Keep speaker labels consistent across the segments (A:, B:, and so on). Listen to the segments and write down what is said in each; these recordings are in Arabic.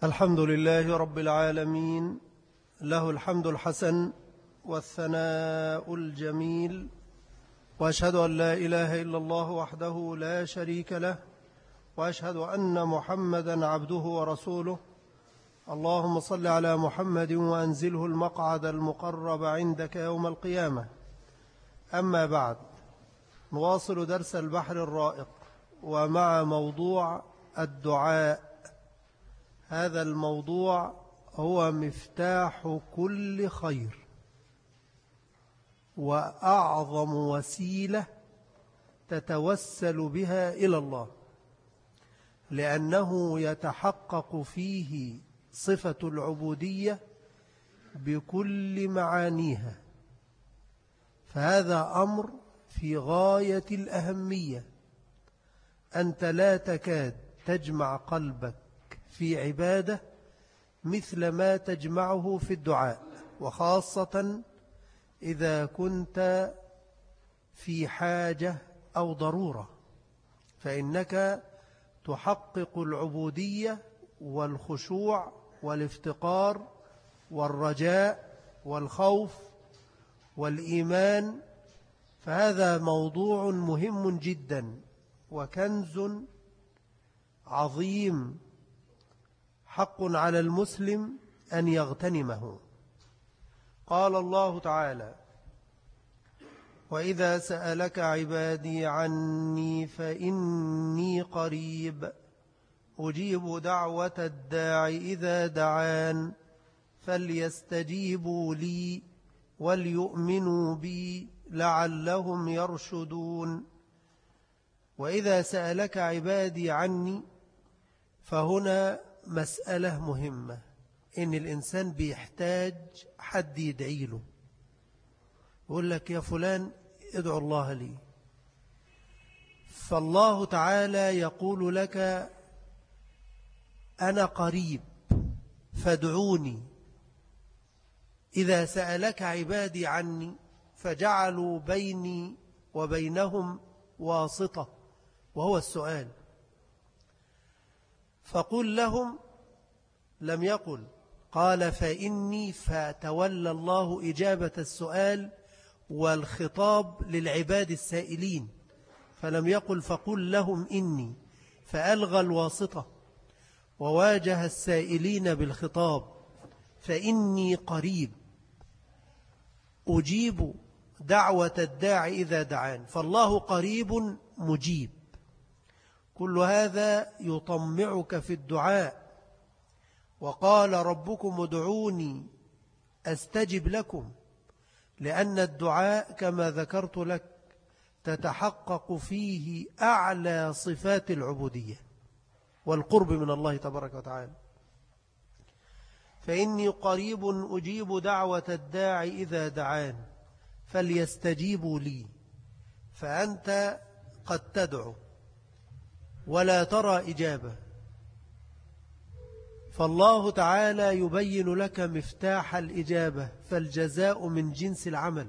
A: الحمد لله رب العالمين، له الحمد الحسن والثناء الجميل، وأشهد أن لا إله إلا الله وحده لا شريك له، وأشهد أن محمدا عبده ورسوله. اللهم صل على محمد وأنزله المقعد المقرب عندك يوم القيامة. أما بعد، نواصل درس البحر الرائق ومع موضوع الدعاء. هذا الموضوع هو مفتاح كل خير وأعظم وسيلة تتوسل بها إلى الله، لأنه يتحقق فيه صفة العبودية بكل معانيها. فهذا أمر في غاية الأهمية. أنت لا تكاد تجمع قلبك في عبادة مثل ما تجمعه في الدعاء، وخاصة إذا كنت في حاجة أو ضرورة، فإنك تحقق العبودية والخشوع والافتقار والرجاء والخوف والإيمان. فهذا موضوع مهم جدا وكنز عظيم، حق على المسلم أن يغتنمه. قال الله تعالى: وإذا سألك عبادي عني فإني قريب أجيب دعوة الداع إذا دعان فليستجيبوا لي وليؤمنوا بي لعلهم يرشدون. وإذا سألك عبادي عني، فهنا مسألة مهمة، إن الإنسان بيحتاج حد يدعي له، يقول لك يا فلان ادعو الله لي. فالله تعالى يقول لك أنا قريب فادعوني. إذا سألك عبادي عني فجعلوا بيني وبينهم واسطة، وهو السؤال. فقل لهم، لم يقل، قال فإني، فتولى الله إجابة السؤال والخطاب للعباد السائلين، فلم يقل فقل لهم إني، فألغى الواسطة وواجه السائلين بالخطاب. فإني قريب أجيب دعوة الداعي إذا دعان، فالله قريب مجيب. كل هذا يطمعك في الدعاء. وقال ربكم ادعوني أستجب لكم، لأن الدعاء كما ذكرت لك تتحقق فيه أعلى صفات العبودية والقرب من الله تبارك وتعالى. فإني قريب أجيب دعوة الداعي إذا دعان فليستجيبوا لي. فأنت قد تدعو ولا ترى إجابة، فالله تعالى يبين لك مفتاح الإجابة، فالجزاء من جنس العمل.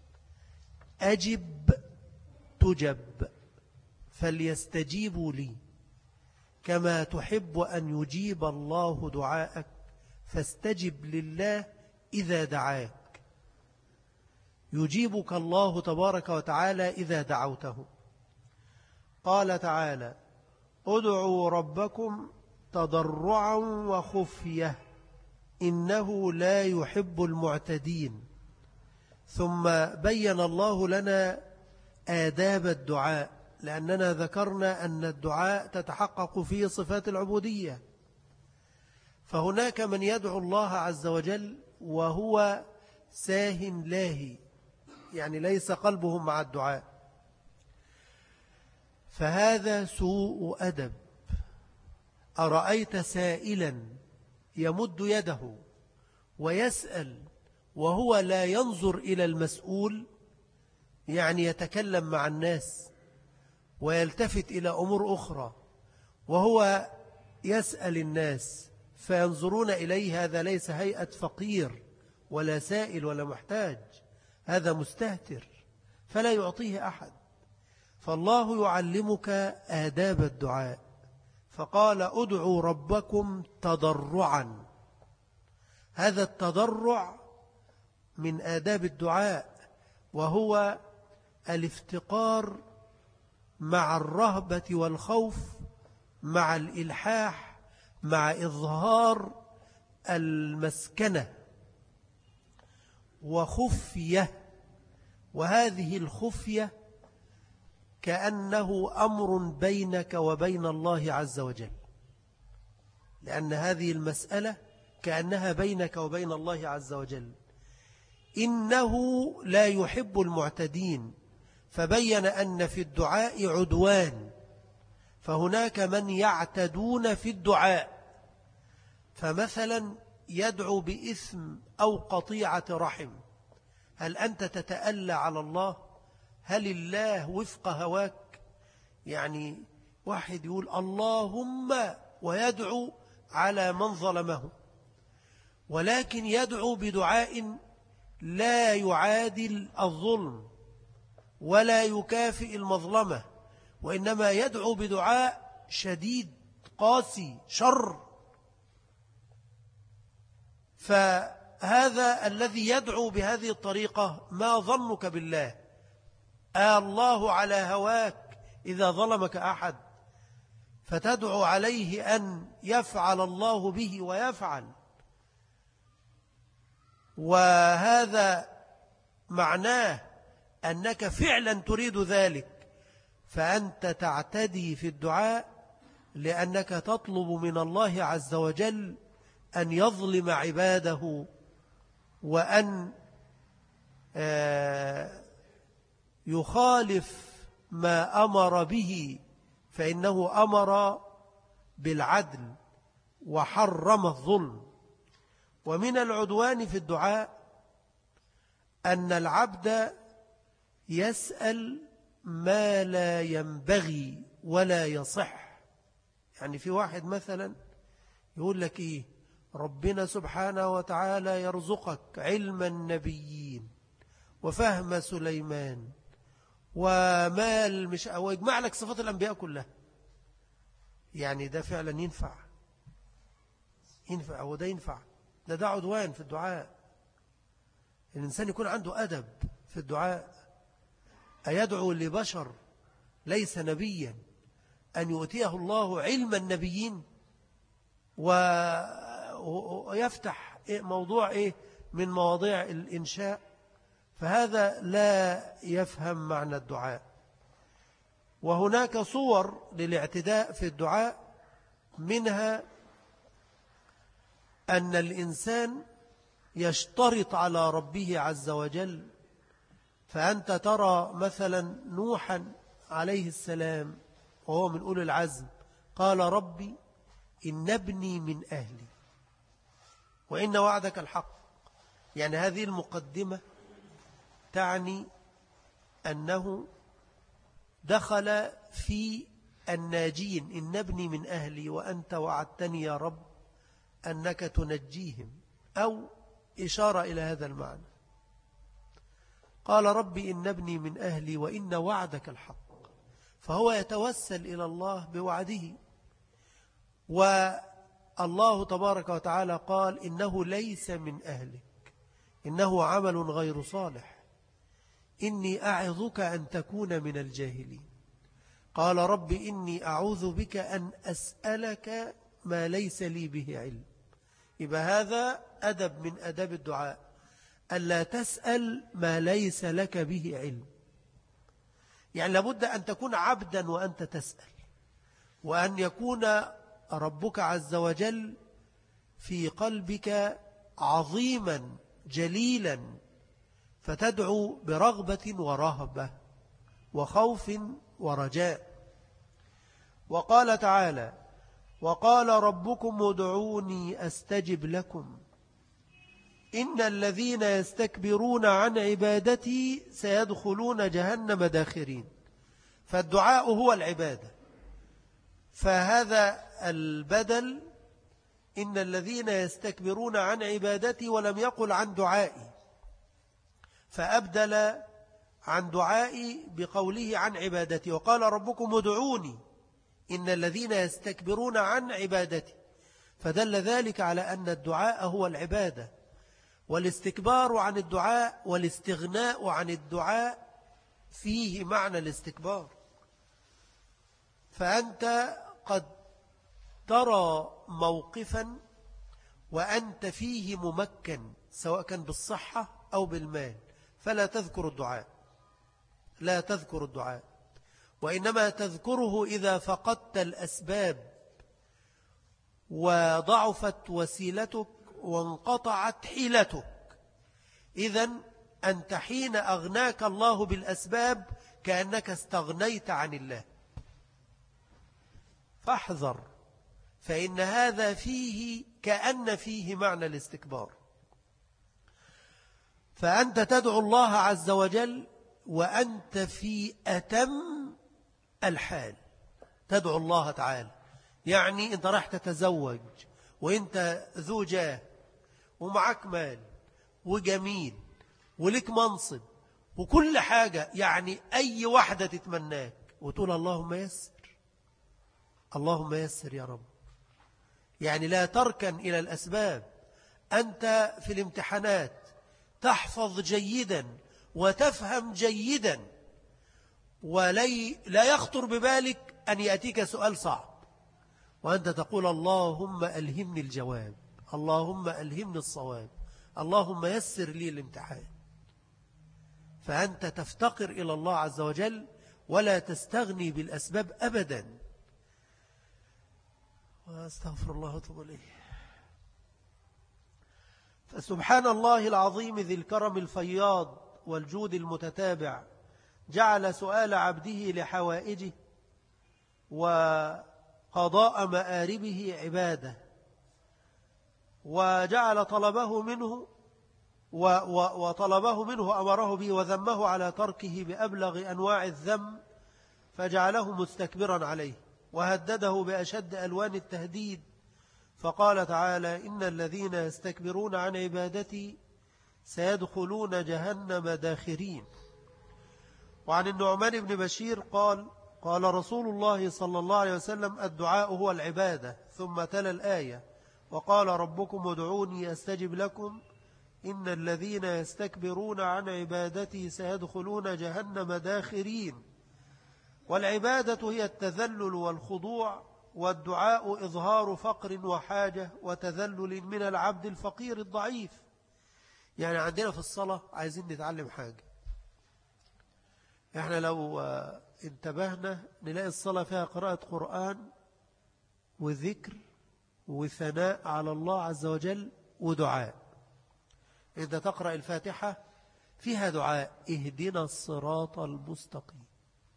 A: أجب تجب، فليستجيبوا لي، كما تحب أن يجيب الله دعاءك فاستجب لله إذا دعاك. يجيبك الله تبارك وتعالى إذا دعوته. قال تعالى: ادعوا ربكم تضرعا وخفية إنه لا يحب المعتدين. ثم بين الله لنا آداب الدعاء، لأننا ذكرنا أن الدعاء تتحقق فيه صفات العبودية. فهناك من يدعو الله عز وجل وهو ساه لاهي، يعني ليس قلبه مع الدعاء، فهذا سوء أدب. أرأيت سائلا يمد يده ويسأل وهو لا ينظر إلى المسؤول، يعني يتكلم مع الناس ويلتفت إلى أمور أخرى، وهو يسأل الناس فينظرون إليه؟ هذا ليس هيئة فقير ولا سائل ولا محتاج، هذا مستهتر فلا يعطيه أحد. فالله يعلمك آداب الدعاء، فقال ادعوا ربكم تضرعا. هذا التضرع من آداب الدعاء، وهو الافتقار مع الرهبة والخوف، مع الإلحاح، مع إظهار المسكنة وخفية. وهذه الخفية كأنه أمر بينك وبين الله عز وجل، لأن هذه المسألة كأنها بينك وبين الله عز وجل. إنه لا يحب المعتدين، فبين أن في الدعاء عدوان، فهناك من يعتدون في الدعاء، فمثلا يدعو بإثم أو قطيعة رحم. هل أنت تتألى على الله؟ هل الله وفق هواك؟ يعني واحد يقول اللهم ويدعو على من ظلمه، ولكن يدعو بدعاء لا يعادل الظلم ولا يكافئ المظلمة، وإنما يدعو بدعاء شديد قاسي شر. فهذا الذي يدعو بهذه الطريقة ما ظنك بالله؟ الله على هواك إذا ظلمك أحد فتدعو عليه أن يفعل الله به ويفعل، وهذا معناه أنك فعلا تريد ذلك، فأنت تعتدي في الدعاء لأنك تطلب من الله عز وجل أن يظلم عباده، وأن يخالف ما أمر به، فإنه أمر بالعدل وحرم الظلم. ومن العدوان في الدعاء أن العبد يسأل ما لا ينبغي ولا يصح. يعني في واحد مثلا يقول لك إيه، ربنا سبحانه وتعالى يرزقك علم النبيين وفهم سليمان ومال مش أو يجمع لك صفات الأنبياء كلها. يعني ده فعلا ينفع أو ده ينفع؟ ده عدوان في الدعاء. الإنسان يكون عنده أدب في الدعاء. أيدعو لبشر ليس نبيا أن يؤتيه الله علم النبيين ويفتح موضوع من مواضيع الإنشاء؟ فهذا لا يفهم معنى الدعاء. وهناك صور للاعتداء في الدعاء، منها أن الإنسان يشترط على ربه عز وجل. فأنت ترى مثلا نوحا عليه السلام وهو من أولي العزم قال ربي إن ابني من أهلي وإن وعدك الحق. يعني هذه المقدمة تعني أنه دخل في الناجين، إن ابني من أهلي وأنت وعدتني يا رب أنك تنجيهم، أو إشارة إلى هذا المعنى. قال ربي إن ابني من أهلي وإن وعدك الحق، فهو يتوسل إلى الله بوعده. والله تبارك وتعالى قال إنه ليس من أهلك، إنه عمل غير صالح، إني أعظك أن تكون من الجاهلين. قال رب إني أعوذ بك أن أسألك ما ليس لي به علم. يبقى هذا أدب من أداب الدعاء، ألا تسأل ما ليس لك به علم. يعني لابد أن تكون عبدا وأنت تسأل، وأن يكون ربك عز وجل في قلبك عظيما جليلا، فتدعو برغبة ورهبة وخوف ورجاء. وقال تعالى وقال ربكم ادعوني أستجب لكم إن الذين يستكبرون عن عبادتي سيدخلون جهنم داخرين. فالدعاء هو العبادة، فهذا البدل إن الذين يستكبرون عن عبادتي، ولم يقل عن دعائي، فأبدل عن دعائي بقوله عن عبادتي. وقال ربكم ادعوني إن الذين يستكبرون عن عبادتي، فدل ذلك على أن الدعاء هو العبادة، والاستكبار عن الدعاء والاستغناء عن الدعاء فيه معنى الاستكبار. فأنت قد ترى موقفا وأنت فيه ممكن سواء كان بالصحة أو بالمال، فلا تذكر الدعاء، لا تذكر الدعاء، وإنما تذكره إذا فقدت الأسباب وضعفت وسيلتك وانقطعت حيلتك. إذن أنت حين أغناك الله بالأسباب كأنك استغنيت عن الله، فاحذر، فإن هذا فيه كأن فيه معنى الاستكبار. فأنت تدعو الله عز وجل وأنت في أتم الحال، تدعو الله تعالى، يعني أنت راح تتزوج وأنت ذو جاه ومعك مال وجميل ولك منصب وكل حاجة، يعني أي واحدة تتمناك وتقول اللهم يسر، اللهم يسر يا رب. يعني لا تركن إلى الأسباب. أنت في الامتحانات تحفظ جيدا وتفهم جيدا، لا يخطر ببالك أن يأتيك سؤال صعب وأنت تقول اللهم ألهمني الجواب، اللهم ألهمني الصواب، اللهم يسر لي الامتحان. فأنت تفتقر إلى الله عز وجل ولا تستغني بالأسباب أبدا. واستغفر الله واتوب إليه. فسبحان الله العظيم ذي الكرم الفياض والجود المتتابع، جعل سؤال عبده لحوائجه وقضاء مآربه عبادة، وجعل طلبه منه وطلبه منه أمره به وذمه على تركه بأبلغ أنواع الذم، فجعله مستكبرا عليه وهدده بأشد ألوان التهديد، فقال تعالى إن الذين يستكبرون عن عبادتي سيدخلون جهنم داخرين. وعن النعمان بن بشير قال قال رسول الله صلى الله عليه وسلم الدعاء هو العبادة، ثم تلا الآية وقال ربكم ادعوني أستجب لكم إن الذين يستكبرون عن عبادتي سيدخلون جهنم داخرين. والعبادة هي التذلل والخضوع، والدعاء إظهار فقر وحاجة وتذلل من العبد الفقير الضعيف. يعني عندنا في الصلاة عايزين نتعلم حاجة، احنا لو انتبهنا نلاقي الصلاة فيها قراءة قرآن وذكر وثناء على الله عز وجل ودعاء. إذا تقرأ الفاتحة فيها دعاء اهدنا الصراط المستقيم،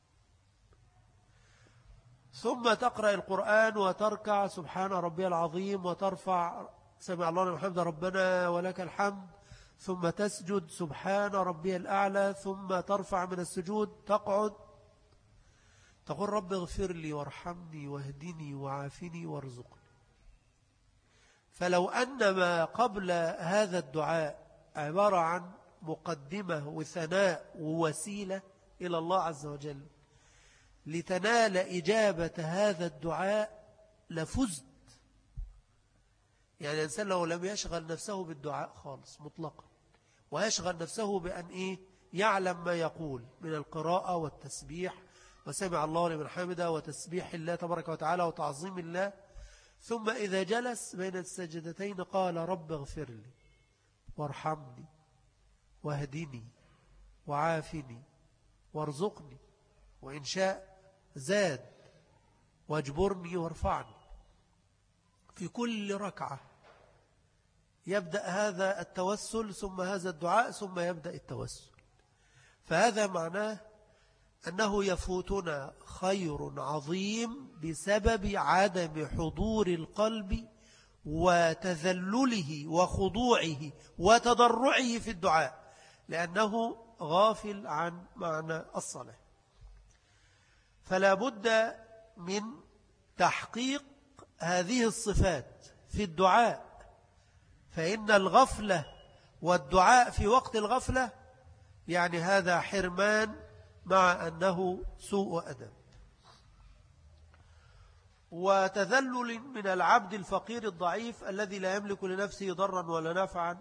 A: ثم تقرأ القرآن وتركع سبحان ربي العظيم وترفع سمع الله لمن حمده ربنا ولك الحمد، ثم تسجد سبحان ربي الأعلى، ثم ترفع من السجود تقعد تقول رب اغفر لي وارحمني واهدني وعافني وارزقني. فلو أن ما قبل هذا الدعاء عبارة عن مقدمة وثناء ووسيلة إلى الله عز وجل لتنال إجابة هذا الدعاء لفزت. يعني الإنسان لو لم يشغل نفسه بالدعاء خالص مطلقا ويشغل نفسه بأن يعلم ما يقول من القراءة والتسبيح وسمع الله لمن حمده وتسبيح الله تبارك وتعالى وتعظيم الله، ثم إذا جلس بين السجدتين قال رب اغفر لي وارحمني واهدني وعافني وارزقني، وإن شاء زاد واجبرني وارفعني. في كل ركعة يبدأ هذا التوسل ثم هذا الدعاء ثم يبدأ التوسل. فهذا معناه أنه يفوتنا خير عظيم بسبب عدم حضور القلب وتذلله وخضوعه وتضرعه في الدعاء، لأنه غافل عن معنى الصلاة. فلا بد من تحقيق هذه الصفات في الدعاء، فإن الغفلة والدعاء في وقت الغفلة يعني هذا حرمان مع أنه سوء أدب. وتذلل من العبد الفقير الضعيف الذي لا يملك لنفسه ضرا ولا نفعا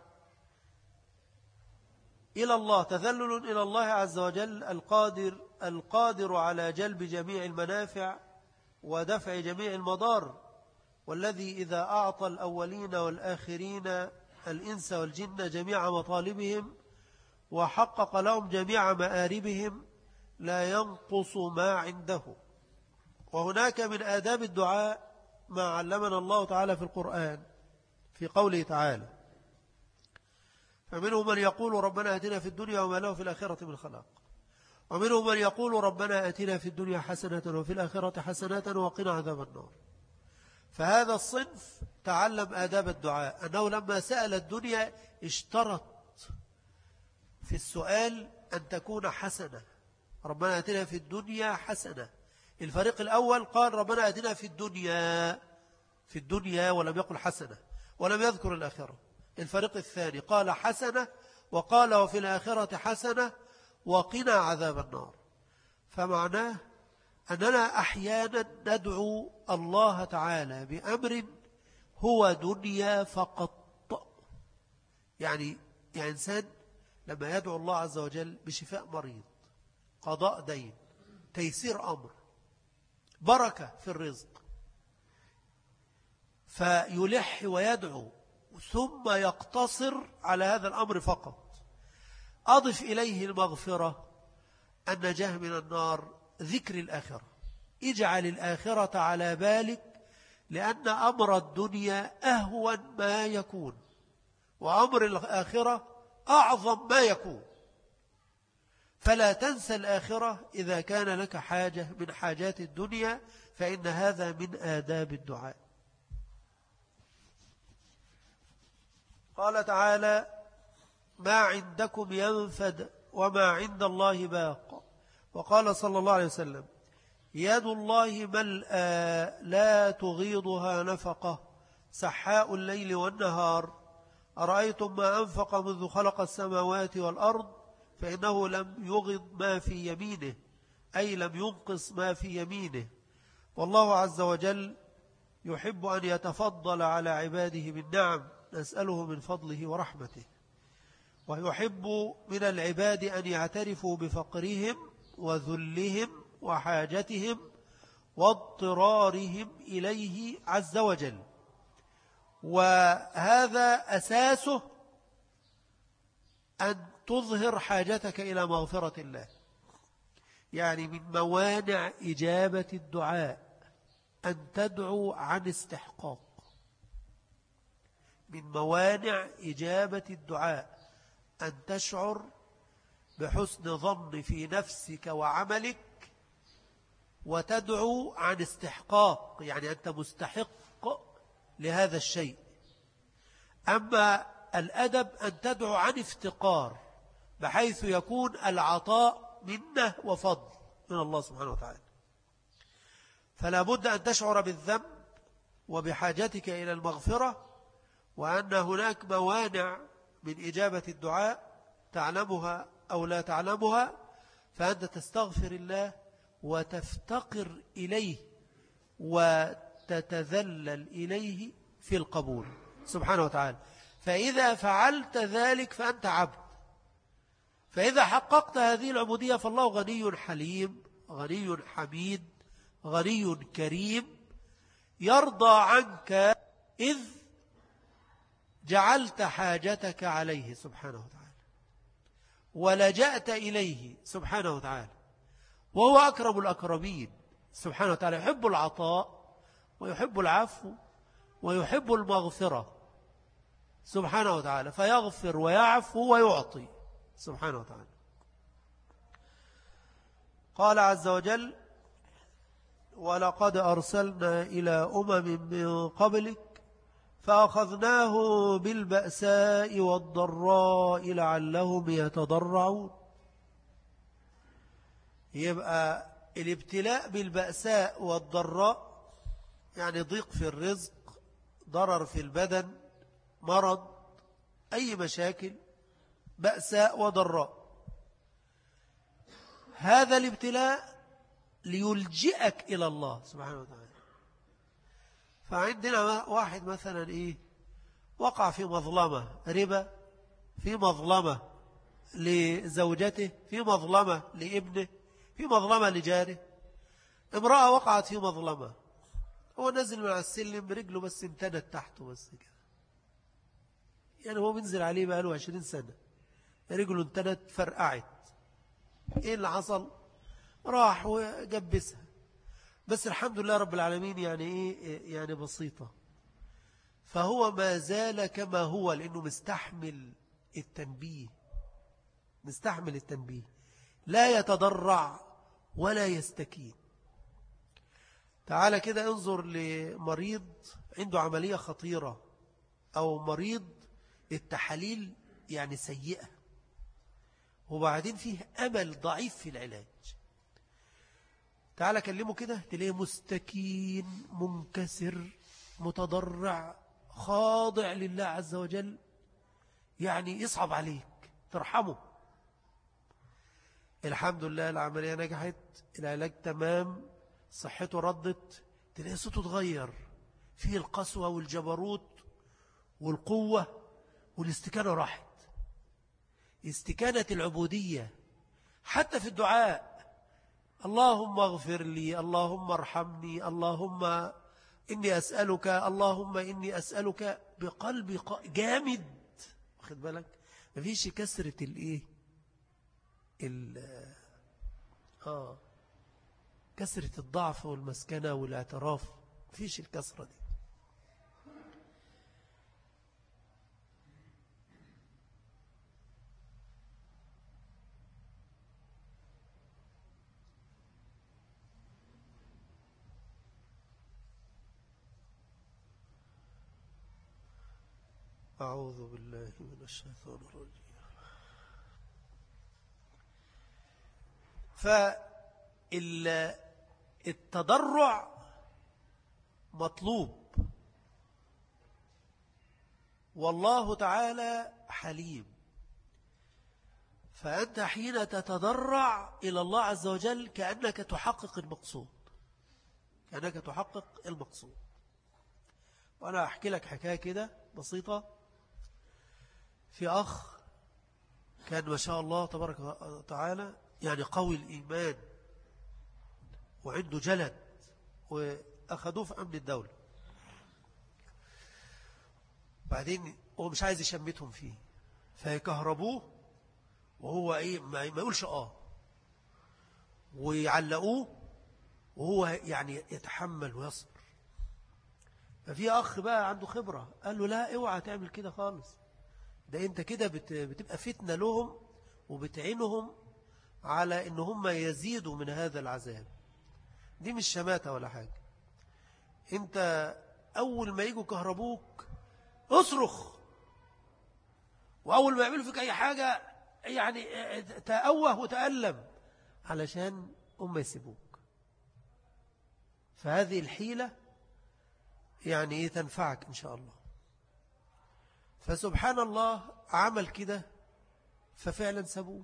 A: إلى الله، تذلل إلى الله عز وجل القادر على جلب جميع المنافع ودفع جميع المضار، والذي إذا أعطى الأولين والآخرين الإنس والجن جميع مطالبهم وحقق لهم جميع مآربهم لا ينقص ما عنده. وهناك من آداب الدعاء ما علمنا الله تعالى في القرآن في قوله تعالى: فمنهم من يقول ربنا آتنا في الدنيا وما له في الآخرة من خلاق، ومنهم من يقول ربنا آتنا في الدنيا حسنة وفي الآخرة حسنة وقنا عذاب النار. فهذا الصنف تعلم آداب الدعاء، أنه لما سأل الدنيا اشترط في السؤال أن تكون حسنة، ربنا آتنا في الدنيا حسنة. الفريق الأول قال ربنا آتنا في الدنيا ولم يقل حسنة ولم يذكر الآخرة. الفريق الثاني قال حسنة وقال وفي الآخرة حسنة وقنا عذاب النار. فمعناه أننا أحيانا ندعو الله تعالى بأمر هو دنيا فقط. يعني إنسان لما يدعو الله عز وجل بشفاء مريض، قضاء دين، تيسير أمر، بركة في الرزق، فيلح ويدعو ثم يقتصر على هذا الأمر فقط، أضف إليه المغفرة، النجاة من النار، ذكر الآخرة، اجعل الآخرة على بالك، لأن أمر الدنيا أهون ما يكون، وأمر الآخرة أعظم ما يكون. فلا تنسى الآخرة إذا كان لك حاجة من حاجات الدنيا، فإن هذا من آداب الدعاء. قال تعالى: ما عندكم ينفد وما عند الله باق. وقال صلى الله عليه وسلم: يد الله ملأى لا تغيضها نفقة سحاء الليل والنهار، أرأيتم ما أنفق منذ خلق السماوات والأرض فإنه لم يغض ما في يمينه، أي لم ينقص ما في يمينه. والله عز وجل يحب أن يتفضل على عباده بالنعم، نسأله من فضله ورحمته. ويحب من العباد أن يعترفوا بفقرهم وذلهم وحاجتهم واضطرارهم إليه عز وجل. وهذا أساسه أن تظهر حاجتك إلى مغفرة الله. يعني من موانع إجابة الدعاء أن تدعو عن استحقاق. من موانع إجابة الدعاء أن تشعر بحسن ظن في نفسك وعملك وتدعو عن استحقاق، يعني أنت مستحق لهذا الشيء. أما الأدب أن تدعو عن افتقار، بحيث يكون العطاء منه وفضل من الله سبحانه وتعالى. فلا بد أن تشعر بالذنب وبحاجتك إلى المغفرة، وأن هناك موانع من إجابة الدعاء تعلمها أو لا تعلمها، فأنت تستغفر الله وتفتقر إليه وتتذلل إليه في القبول سبحانه وتعالى. فإذا فعلت ذلك فأنت عبد. فإذا حققت هذه العبودية فالله غني حليم، غني حميد، غني كريم، يرضى عنك إذ جعلت حاجتك عليه سبحانه وتعالى ولجأت إليه سبحانه وتعالى. وهو أكرم الأكرمين سبحانه وتعالى، يحب العطاء ويحب العفو ويحب المغفرة سبحانه وتعالى، فيغفر ويعفو ويعطي سبحانه وتعالى. قال عز وجل: ولقد أرسلنا إلى من قبلك فأخذناه بالبأساء والضراء لعلهم يتضرعون. يبقى الابتلاء بالبأساء والضراء يعني ضيق في الرزق، ضرر في البدن، مرض، أي مشاكل، بأساء وضراء. هذا الابتلاء ليلجئك إلى الله سبحانه وتعالى، فعندنا واحد مثلا وقع في مظلمة ربا، في مظلمة لزوجته، في مظلمة لابنه، في مظلمة لجاره. امرأة وقعت في مظلمة، هو نزل من على السلم برجله بس امتدت تحته بس كده، يعني هو بينزل عليه بقاله 20 سنة، رجله امتدت فرقعت. ايه اللي حصل؟ راح وجبسها، بس الحمد لله رب العالمين يعني بسيطة. فهو ما زال كما هو لأنه مستحمل التنبيه، مستحمل التنبيه، لا يتضرع ولا يستكين. تعال كده انظر لمريض عنده عملية خطيرة، أو مريض التحاليل يعني سيئة، وبعدين فيه أمل ضعيف في العلاج. تعال كلمه كده تلاقيه مستكين منكسر متضرع خاضع لله عز وجل، يعني يصعب عليك ترحمه. الحمد لله العملية نجحت، العلاج تمام، صحته ردت، تلاقي صوته اتغير، فيه القسوة والجبروت والقوة، والاستكانة راحت، استكانة العبودية. حتى في الدعاء، اللهم اغفر لي، اللهم ارحمني، اللهم إني أسألك، اللهم إني أسألك، بقلب جامد، واخد بالك؟ مفيش كسرة كسرة الضعف والمسكنة والاعتراف، مفيش الكسرة دي. أعوذ بالله من الشيطان الرجيم. فالتضرع مطلوب، والله تعالى حليم. فأنت حين تتضرع إلى الله عز وجل كأنك تحقق المقصود، كأنك تحقق المقصود. وأنا أحكي لك حكاية كده بسيطة. في أخ كان ما شاء الله تبارك وتعالى يعني قوي الإيمان وعنده جلد، وأخذوه في أمن الدولة. بعدين هو مش عايز يشمتهم فيه، فيكهربوه وهو ما يقولش ويعلقوه وهو يعني يتحمل ويصبر. ففي أخ بقى عنده خبرة قال له لا، اوعى تعمل كده خالص، ده انت كده بتبقى فتنة لهم وبتعينهم على ان هم يزيدوا من هذا العذاب. دي مش شماتة ولا حاجة، انت اول ما يجوا كهربوك اصرخ، واول ما يعملوا فيك اي حاجة يعني تأوه وتألم علشان هم يسيبوك. فهذه الحيلة يعني تنفعك إن شاء الله. فسبحان الله عمل كده، ففعلا سابوه.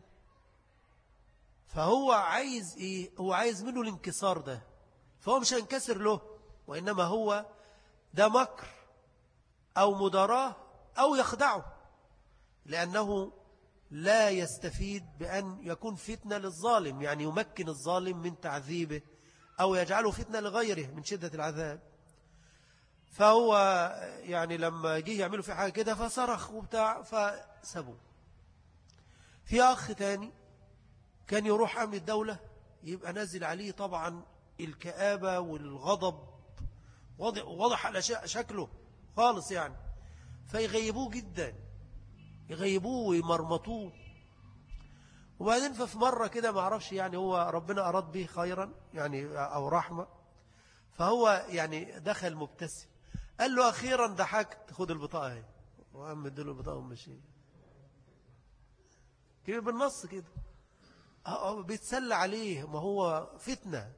A: فهو عايز هو عايز منه الانكسار ده، فهو مش هينكسر له، وإنما هو ده مكر أو مداراة أو يخدعه، لأنه لا يستفيد بأن يكون فتنة للظالم، يعني يمكن الظالم من تعذيبه أو يجعله فتنة لغيره من شدة العذاب. فهو يعني لما جه يعملوا في حاجة كده فصرخ وبتاع فسابوه. في أخ تاني كان يروح أمن الدولة يبقى نازل عليه طبعا الكآبة والغضب واضح على شكله خالص يعني، فيغيبوه جدا، يغيبوه ويمرمطوه. وبعدين ففي مرة كده ما عرفش يعني هو ربنا أراد به خيرا يعني أو رحمة، فهو يعني دخل مبتسم، قال له أخيرا ضحكت، خد البطاقة اهي، وعم اديله البطاقة ومشي كده بالنص كده، بيتسلى عليه، ما هو فتنة.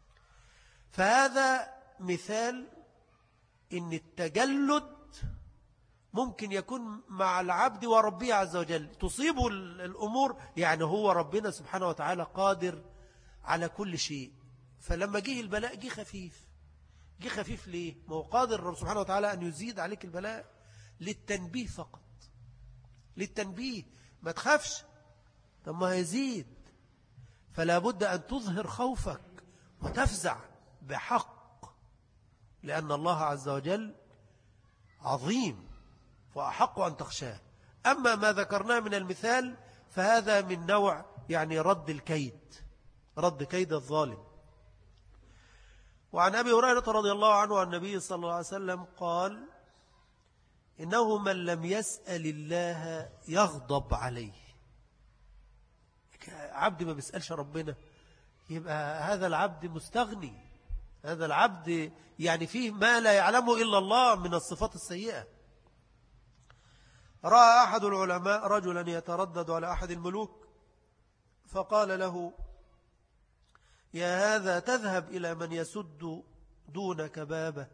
A: فهذا مثال إن التجلد ممكن يكون مع العبد وربه عز وجل، تصيبه الأمور، يعني هو ربنا سبحانه وتعالى قادر على كل شيء. فلما جه البلاء جه خفيف، جه خفيف ليه؟ ما هو قادر الرب سبحانه وتعالى أن يزيد عليك البلاء للتنبيه فقط، للتنبيه. ما تخافش، طب ما هيزيد. فلا بد أن تظهر خوفك وتفزع بحق، لأن الله عز وجل عظيم وأحق أن تخشاه. أما ما ذكرناه من المثال فهذا من نوع يعني رد الكيد، رد كيد الظالم. وعن أبي هريرة رضي الله عنه عن النبي صلى الله عليه وسلم قال: إنه من لم يسأل الله يغضب عليه. عبد ما بيسألش ربنا يبقى هذا العبد مستغني، هذا العبد يعني فيه ما لا يعلمه إلا الله من الصفات السيئة. رأى أحد العلماء رجلا يتردد على أحد الملوك فقال له: يا هذا تذهب إلى من يسد دونك بابه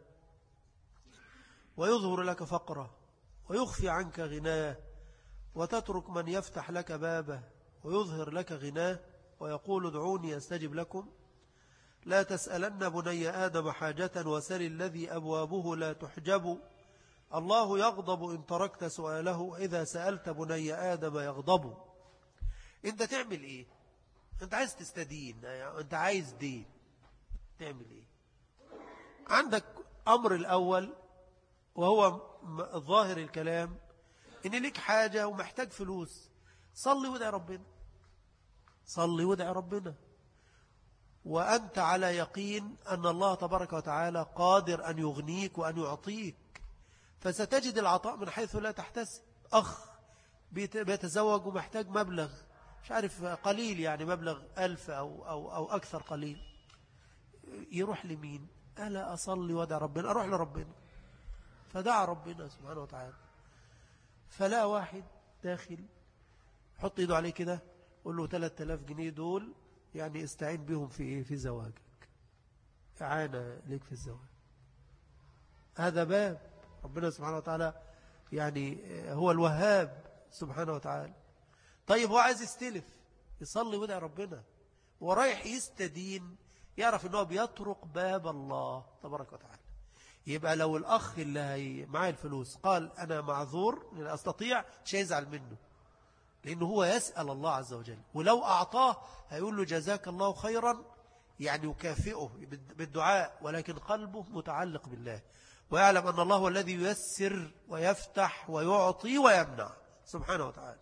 A: ويظهر لك فقره ويخفي عنك غناه، وتترك من يفتح لك بابه ويظهر لك غناه ويقول ادعوني أستجب لكم. لا تسألن بني آدم حاجة وسل الذي أبوابه لا تحجب. الله يغضب إن تركت سؤاله، وإذا سألت بني آدم يغضب. أنت تعمل إيه؟ أنت عايز تستدين، أنت عايز دين، تعمل إيه؟ عندك أمر الأول وهو ظاهر الكلام، إن لك حاجة ومحتاج فلوس، صلي وادعي ربنا، صلي وادعي ربنا، وأنت على يقين أن الله تبارك وتعالى قادر أن يغنيك وأن يعطيك، فستجد العطاء من حيث لا تحتسب. أخ بيتزوج ومحتاج مبلغ مش عارف قليل، يعني مبلغ 1000 أو أكثر قليل، يروح لمين؟ ألا أصلي وادعي ربنا، أروح لربنا، فدعا ربنا سبحانه وتعالى. فلا واحد داخل حط يده عليه كده قول له 3000 جنيه دول يعني استعين بهم في إيه؟ في زواجك، إعانة ليك في الزواج. هذا باب ربنا سبحانه وتعالى، يعني هو الوهاب سبحانه وتعالى. طيب هو عايز يستلف، يصلي ويدعي ربنا، ورايح يستدين، يعرف أنه بيطرق باب الله تبارك وتعالى. يبقى لو الأخ اللي معاه الفلوس قال أنا معذور لا أستطيع، مش هيزعل منه، لأنه هو يسأل الله عز وجل، ولو أعطاه هيقول له جزاك الله خيرا، يعني يكافئه بالدعاء، ولكن قلبه متعلق بالله، ويعلم أن الله هو الذي ييسر ويفتح ويعطي ويمنع سبحانه وتعالى.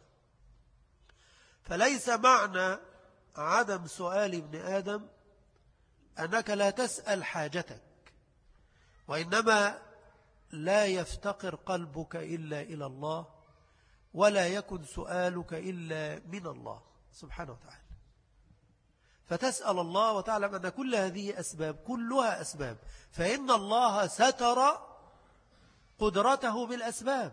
A: فليس معنى عدم سؤال ابن آدم أنك لا تسأل حاجتك، وإنما لا يفتقر قلبك إلا إلى الله، ولا يكن سؤالك إلا من الله سبحانه وتعالى. فتسأل الله وتعلم أن كل هذه أسباب، كلها أسباب، فإن الله ستر قدرته بالأسباب،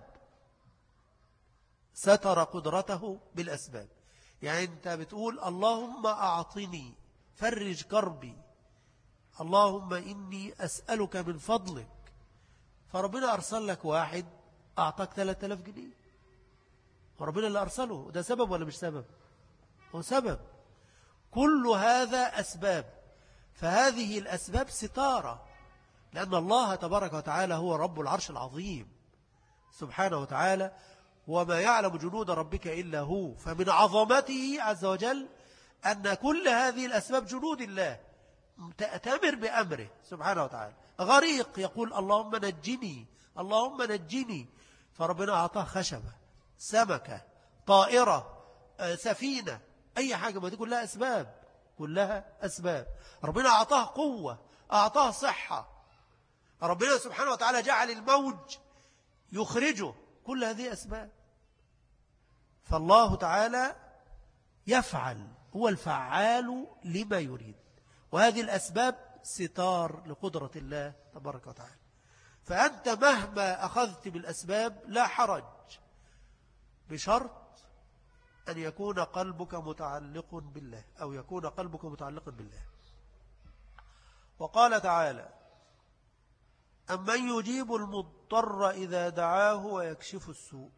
A: ستر قدرته بالأسباب. يعني أنت بتقول اللهم أعطني، فرج كربي، اللهم إني أسألك من فضلك، فربنا أرسل لك واحد أعطاك 3000 جنيه، وربنا اللي أرسله، ده سبب ولا مش سبب؟ هو سبب. كل هذا أسباب، فهذه الأسباب ستارة، لأن الله تبارك وتعالى هو رب العرش العظيم سبحانه وتعالى، وما يعلم جنود ربك إلا هو. فمن عظمته عز وجل أن كل هذه الأسباب جنود الله تأتمر بأمره سبحانه وتعالى. غريق يقول اللهم نجني، اللهم نجني، فربنا أعطاه خشبة، سمكة، طائرة، سفينة، أي حاجة، ما دي كلها أسباب، كلها أسباب. ربنا أعطاه قوة، أعطاه صحة، ربنا سبحانه وتعالى جعل الموج يخرجه، كل هذه أسباب. فالله تعالى يفعل، هو الفعال لما يريد، وهذه الأسباب ستار لقدرة الله تبارك وتعالى. فأنت مهما أخذت بالأسباب لا حرج، بشرط أن يكون قلبك متعلق بالله، أو يكون قلبك متعلقا بالله. وقال تعالى أمن يجيب المضطر إذا دعاه ويكشف السوء.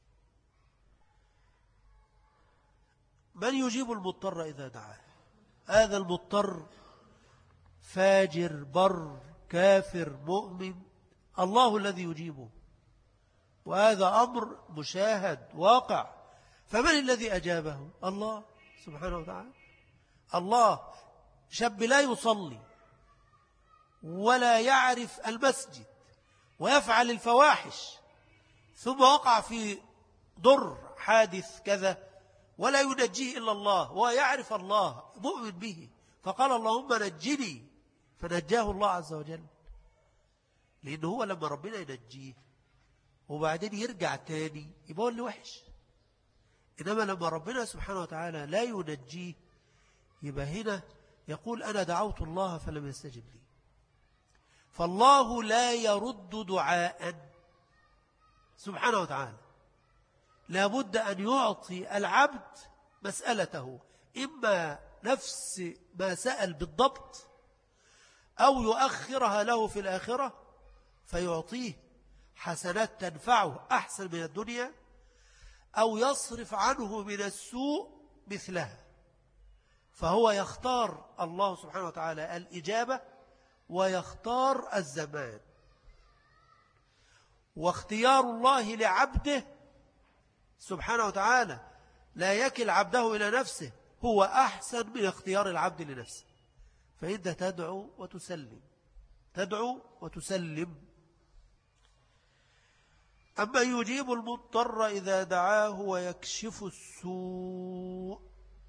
A: من يجيب المضطر إذا دعاه؟ هذا المضطر فاجر بر كافر مؤمن الله الذي يجيبه، وهذا أمر مشاهد واقع. فمن الذي أجابه؟ الله سبحانه وتعالى. الله شاب لا يصلي ولا يعرف المسجد ويفعل الفواحش، ثم وقع في ضر حادث كذا ولا ينجيه إلا الله، ويعرف الله مؤمن به، فقال اللهم نجني، فنجاه الله عز وجل. لأنه هو لما ربنا ينجيه وبعدين يرجع تاني يبقى هو اللي وحش. إنما لما ربنا سبحانه وتعالى لا ينجيه يبقى هنا يقول أنا دعوت الله فلم يستجب لي. فالله لا يرد دعاء سبحانه وتعالى، لابد أن يعطي العبد مسألته، إما نفس ما سأل بالضبط أو يؤخرها له في الآخرة فيعطيه حسنات تنفعه أحسن من الدنيا، أو يصرف عنه من السوء مثلها. فهو يختار الله سبحانه وتعالى الإجابة ويختار الزمان. واختيار الله لعبده سبحانه وتعالى لا يكل عبده إلى نفسه، هو أحسن من اختيار العبد لنفسه. فإنت تدعو وتسلم، تدعو وتسلم. أما يجيب المضطر إذا دعاه ويكشف السوء،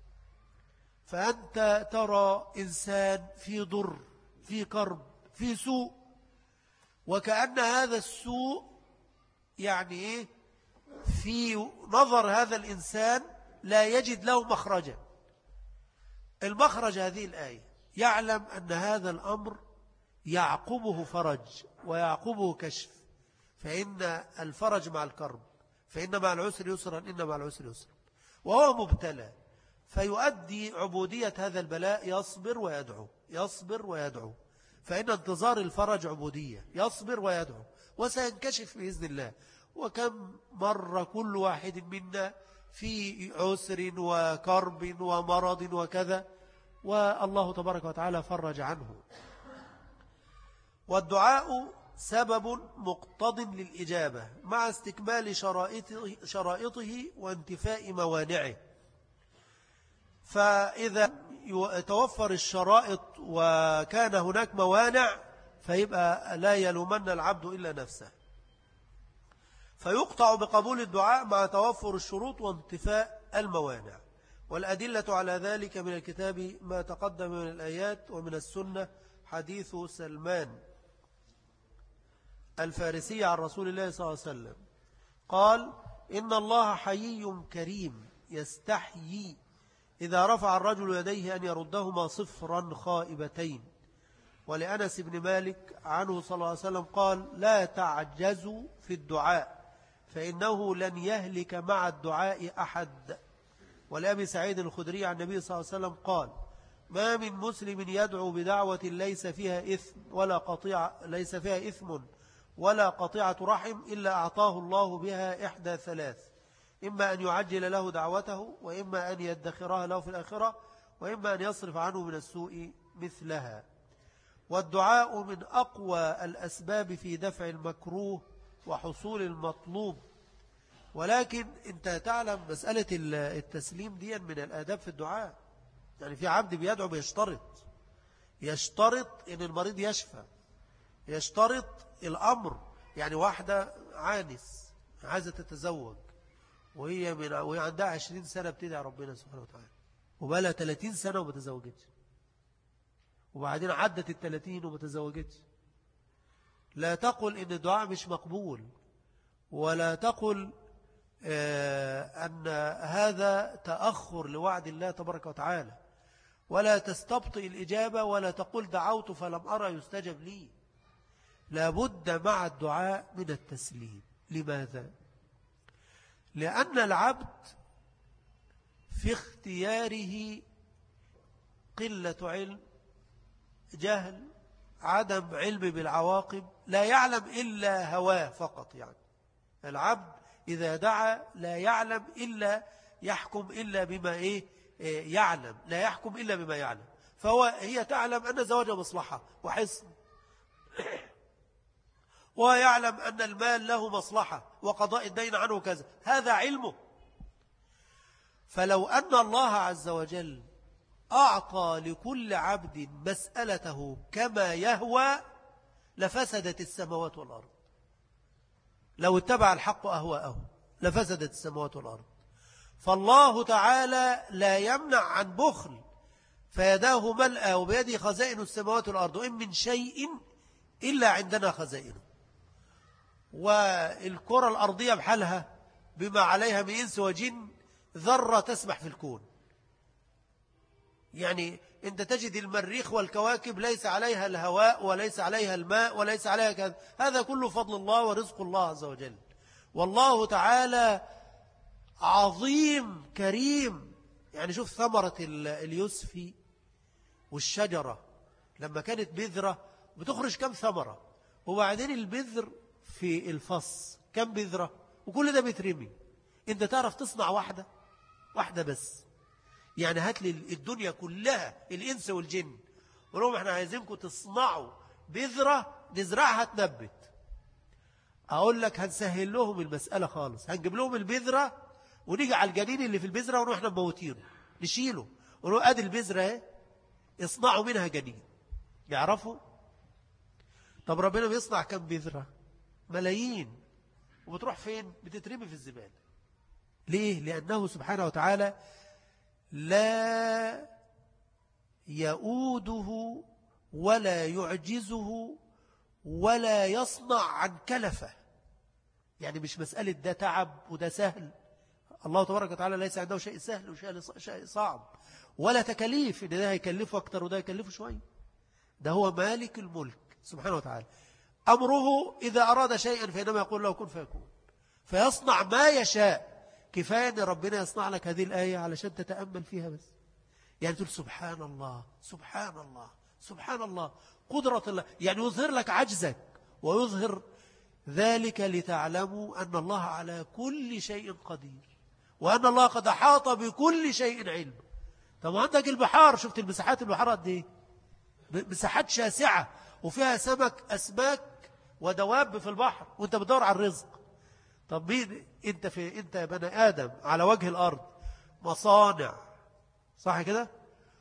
A: فأنت ترى إنسان في ضر، في كرب، في سوء، وكأن هذا السوء يعني إيه؟ في نظر هذا الإنسان لا يجد له مخرجا. المخرج هذه الآية، يعلم أن هذا الأمر يعقبه فرج ويعقبه كشف، فإن الفرج مع الكرب، فإن مع العسر يسرا، إن مع العسر يسرا، وهو مبتلى، فيؤدي عبودية هذا البلاء، يصبر ويدعو، يصبر ويدعو، فإن انتظار الفرج عبودية، يصبر ويدعو، وسينكشف بإذن الله. وكم مرة كل واحد منا في عسر وكرب ومرض وكذا، والله تبارك وتعالى فرج عنه. والدعاء سبب مقتض للإجابة مع استكمال شرائطه وانتفاء موانعه. فإذا توفر الشرائط وكان هناك موانع فيبقى لا يلومن العبد إلا نفسه. فيقطع بقبول الدعاء مع توفر الشروط وانتفاء الموانع. والأدلة على ذلك من الكتاب ما تقدم من الآيات، ومن السنة حديث سلمان الفارسي عن رسول الله صلى الله عليه وسلم قال: إن الله حيي كريم يستحيي إذا رفع الرجل يديه أن يردهما صفرا خائبتين. ولأنس بن مالك عنه صلى الله عليه وسلم قال: لا تعجزوا في الدعاء فإنه لن يهلك مع الدعاء أحد. ولأبي سعيد الخدري عن النبي صلى الله عليه وسلم قال: ما من مسلم يدعو بدعوة ليس فيها إثم ولا قطيعة رحم إلا أعطاه الله بها إحدى ثلاث: إما أن يعجل له دعوته، وإما أن يدخرها له في الآخرة، وإما أن يصرف عنه من السوء مثلها. والدعاء من أقوى الأسباب في دفع المكروه وحصول المطلوب. ولكن أنت تعلم مسألة التسليم دي من الآداب في الدعاء. يعني في عبد بيدعو يشترط إن المريض يشفى، يشترط الأمر. يعني واحدة عانس عايزة تتزوج وهي عندها 20 سنة بتدعي ربنا سبحانه وتعالى، وبقى 30 سنة وما تزوجتش، وبعدين عدت 30 وما تزوجتش. لا تقل إن الدعاء مش مقبول، ولا تقل أن هذا تأخر لوعد الله تبارك وتعالى، ولا تستبطئ الإجابة، ولا تقول دعوت فلم أرى يستجب لي. لابد مع الدعاء من التسليم. لماذا؟ لأن العبد في اختياره قلة علم، جهل، عدم علم بالعواقب، لا يعلم إلا هواه فقط. يعني العبد إذا دعا لا يعلم إلا يحكم إلا بما يعلم، لا يحكم إلا بما يعلم. هي تعلم أن زواج مصلحة وحسن، ويعلم أن المال له مصلحة وقضاء الدين عنه كذا، هذا علمه. فلو أن الله عز وجل أعطى لكل عبد مسألته كما يهوى لفسدت السماوات والأرض. لو اتبع الحق أهواءه لفسدت السماوات والأرض. فالله تعالى لا يمنع عن بخل، فيداه ملأى وبيده خزائن السماوات والأرض، وإن من شيء إلا عندنا خزائنه. والكرة الأرضية بحالها بما عليها من إنس وجن ذرة تسبح في الكون. يعني أنت تجد المريخ والكواكب ليس عليها الهواء وليس عليها الماء وليس عليها كذا، هذا كله فضل الله ورزق الله عز وجل. والله تعالى عظيم كريم. يعني شوف ثمرة اليوسفي والشجرة لما كانت بذرة بتخرج كم ثمرة، وبعدين البذر في الفص كم بذرة، وكل ده بيترمي. انت تعرف تصنع واحدة بس. يعني هات لي الدنيا كلها الإنس والجن ولهم احنا عايزينكم تصنعوا بذرة نزرعها تنبت. أقول لك هنسهل لهم المسألة خالص، هنجيب لهم البذرة ونيجي على الجنين اللي في البذرة ونحن مموتينه نشيله ونقول ادي البذرة اهي اصنعوا منها جنين. يعرفوا؟ طب ربنا بيصنع كم بذرة؟ ملايين، وبتروح فين؟ بتترمي في الزبالة. ليه؟ لأنه سبحانه وتعالى لا يؤوده ولا يعجزه ولا يصنع عن كلفة. يعني مش مسألة ده تعب وده سهل. الله تبارك وتعالى ليس عنده شيء سهل وشيء صعب، ولا تكاليف إن ده يكلفه أكتر وده يكلفه شوية. ده هو مالك الملك سبحانه وتعالى. أمره إذا أراد شيئا فإنما يقول له كن فيكون، فيصنع ما يشاء. كفاية أن ربنا يصنع لك هذه الآية علشان تتأمل فيها بس. يعني تقول سبحان الله سبحان الله سبحان الله، قدرة الله. يعني يظهر لك عجزك ويظهر ذلك لتعلموا أن الله على كل شيء قدير، وأن الله قد أحاط بكل شيء علم. طب عندك البحار، شفت المساحات البحار قد إيه؟ مساحات شاسعة وفيها أسماك ودواب في البحر وانت بتدور على الرزق. طب مين انت يا بني آدم على وجه الأرض؟ مصانع، صح كده؟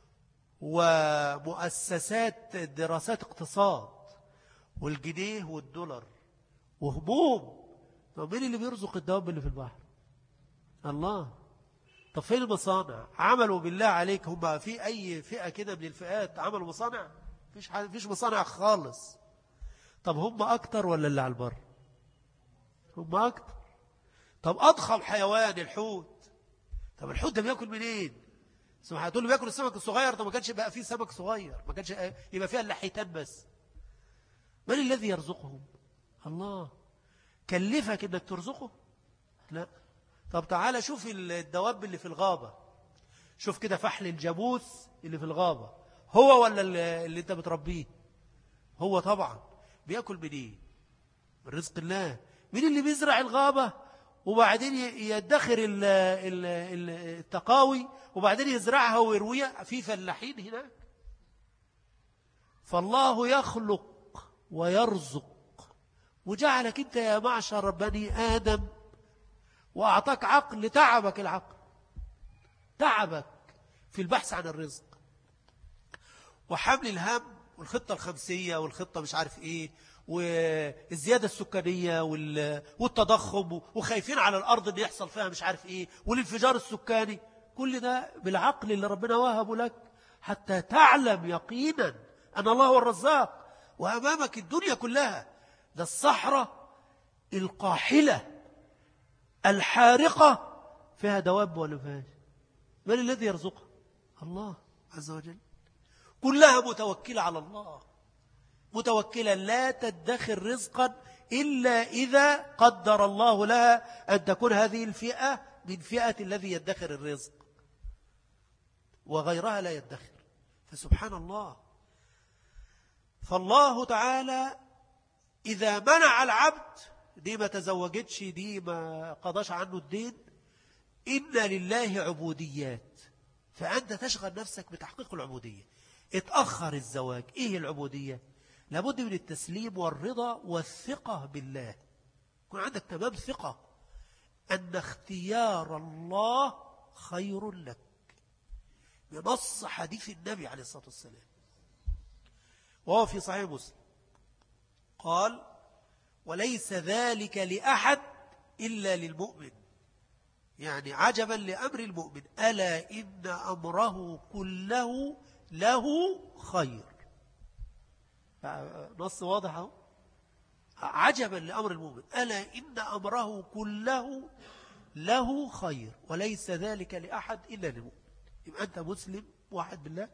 A: ومؤسسات دراسات اقتصاد والجنيه والدولار وهموم. طب مين اللي بيرزق الدواب اللي في البحر؟ الله. طب فين المصانع؟ عملوا بالله عليك هم في أي فئة كده من الفئات عملوا مصانع؟ فيش مصانع خالص. طب هم أكتر ولا اللي على البر؟ هم أكتر. طب أضخم حيوان الحوت، طب الحوت ده بيأكل منين؟ سمع هتقول له بيأكل السمك الصغير. طب ما كانش بقى فيه سمك صغير، ما كانش يبقى فيها اللحيتان بس. من الذي يرزقهم؟ الله. كلفك انك ترزقه؟ لا. طب تعالى شوف الدواب اللي في الغابة، شوف كده فحل الجاموس اللي في الغابة، هو ولا اللي انت بتربيه؟ هو طبعا. بيأكل منين؟ من رزق الله. مين اللي بيزرع الغابة وبعدين يدخر التقاوي وبعدين يزرعها ويرويها؟ في فلاحين هناك. فالله يخلق ويرزق، وجعلك انت يا معشر بني آدم وأعطاك عقل لتعبك. العقل تعبك في البحث عن الرزق وحمل الهم والخطة الخمسية والخطة مش عارف ايه والزيادة السكانية والتضخم، وخايفين على الأرض اللي يحصل فيها مش عارف ايه والانفجار السكاني. كل ده بالعقل اللي ربنا وهبه لك حتى تعلم يقينا أن الله هو الرزاق، وأمامك الدنيا كلها. ده الصحراء القاحلة الحارقة فيها دواب ولا فيهاش؟ من الذي يرزقها؟ الله عز وجل. كلها متوكلة على الله، متوكلة لا تدخر رزقا إلا إذا قدر الله لها أن تكون هذه الفئة من فئة الذي يدخر الرزق، وغيرها لا يدخر. فسبحان الله. فالله تعالى إذا منع العبد، دي ما تزوجتش، دي ما قضاش عنه الدين، إن لله عبوديات، فأنت تشغل نفسك بتحقيق العبودية. اتأخر الزواج، إيه العبودية؟ لابد من التسليم والرضا والثقة بالله. يكون عندك تمام ثقة أن اختيار الله خير لك، بنص حديث النبي عليه الصلاة والسلام، وهو في صحيح مسلم قال: وليس ذلك لأحد إلا للمؤمن. يعني عجبا لأمر المؤمن، ألا إن أمره كله له خير. نص واضح اهو. عجبا لأمر المؤمن، ألا إن أمره كله له خير، وليس ذلك لأحد إلا للمؤمن. يبقى أنت مسلم واحد بالله،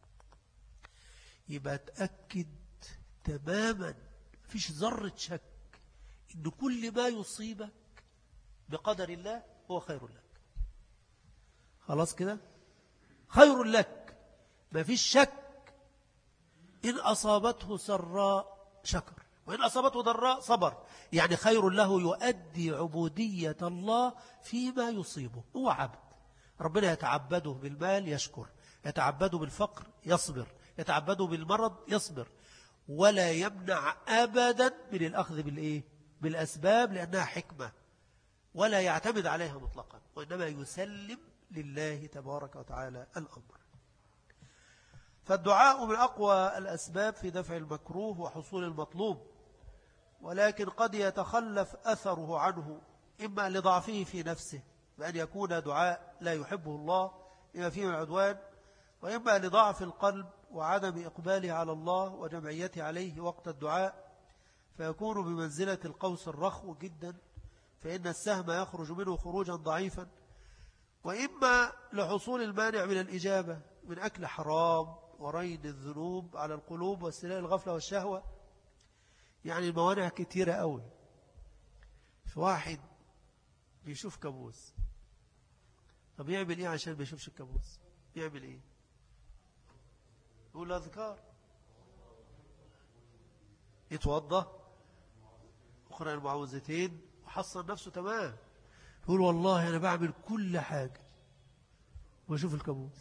A: يبقى تأكد تماما فيش ذرة شك إن كل ما يصيبك بقدر الله هو خير لك. خلاص كده، خير لك، ما فيش شك. إن أصابته سراء شكر، وإن أصابته ضراء صبر. يعني خير له، يؤدي عبودية الله فيما يصيبه. هو عبد، ربنا يتعبده بالمال يشكر، يتعبده بالفقر يصبر، يتعبده بالمرض يصبر، ولا يمنع أبدا من الأخذ بالأسباب، لأنها حكمة، ولا يعتمد عليها مطلقا، وإنما يسلم لله تبارك وتعالى الأمر. فالدعاء من أقوى الأسباب في دفع المكروه وحصول المطلوب، ولكن قد يتخلف أثره عنه، إما لضعفه في نفسه بأن يكون دعاء لا يحبه الله إما فيه العدوان، وإما لضعف القلب وعدم إقباله على الله وجمعيته عليه وقت الدعاء، فيكون بمنزلة القوس الرخو جدا، فإن السهم يخرج منه خروجا ضعيفا، وإما لحصول المانع من الإجابة من أكل حرام ورين الذنوب على القلوب واستيلاء الغفلة والشهوة. يعني الموانع كتيرة قوي. في واحد بيشوف كابوس، طب يعمل ايه عشان ما يشوفش الكابوس؟ يعمل ايه؟ يقول أذكار، يتوضى وقرأ المعوذتين وحصن نفسه تمام، يقول والله أنا بعمل كل حاجة واشوف الكابوس.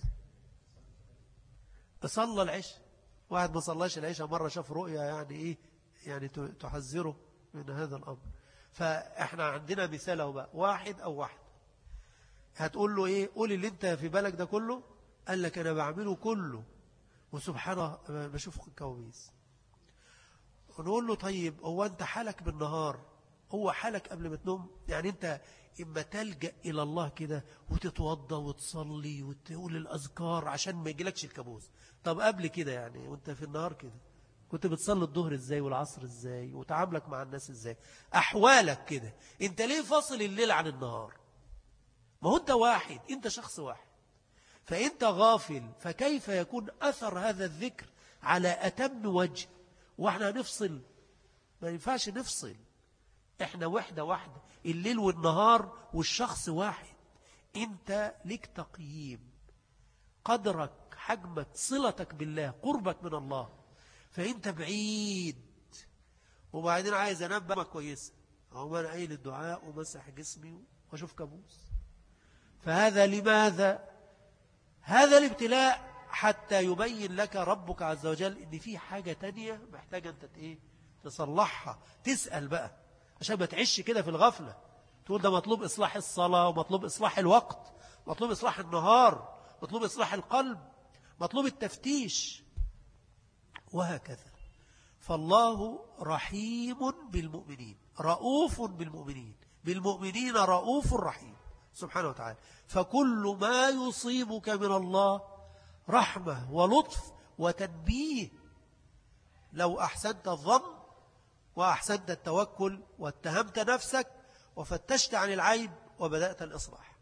A: صلى العشاء، واحد ما صلاش العشاء مرة شاف رؤيا يعني ايه، يعني تحذره من هذا الأمر. فاحنا عندنا مثاله بقى، واحد أو واحد هتقول له ايه؟ قول اللي انت في بالك ده كله. قال لك انا بعمله كله وسبحان الله بشوف الكوابيس. ونقول له طيب هو انت حالك بالنهار هو حالك قبل ما تنوم؟ يعني انت اما تلجأ الى الله كده وتتوضى وتصلي وتقول الاذكار عشان ما يجيلكش الكابوس. طب قبل كده يعني وانت في النهار كده كنت بتصلي الظهر ازاي والعصر ازاي وتعاملك مع الناس ازاي؟ احوالك كده. انت ليه فاصل الليل عن النهار؟ ما هو انت واحد، انت شخص واحد، فانت غافل، فكيف يكون اثر هذا الذكر على اتم وجه؟ واحنا هنفصل؟ ما ينفعش نفصل، احنا وحدة واحدة، الليل والنهار والشخص واحد. انت لك تقييم قدرك، حجمك، صلتك بالله، قربك من الله، فانت بعيد. وبعدين عايز انام بقى كويسة، اهو انا قايل الدعاء ومسح جسمي واشوف كابوس. فهذا لماذا؟ هذا الابتلاء حتى يبين لك ربك عز وجل ان في حاجة تانية محتاجة انت تصلحها. تسأل بقى عشان ما تعيش كده في الغفلة، تقول ده مطلوب إصلاح الصلاة، ومطلوب إصلاح الوقت، مطلوب إصلاح النهار، مطلوب إصلاح القلب، مطلوب التفتيش، وهكذا. فالله رحيم بالمؤمنين، رؤوف بالمؤمنين، بالمؤمنين رؤوف رحيم سبحانه وتعالى. فكل ما يصيبك من الله رحمة ولطف وتنبيه. لو أحسنت الظن وأحسنت التوكل واتهمت نفسك وفتشت عن العيب وبدأت الإصلاح.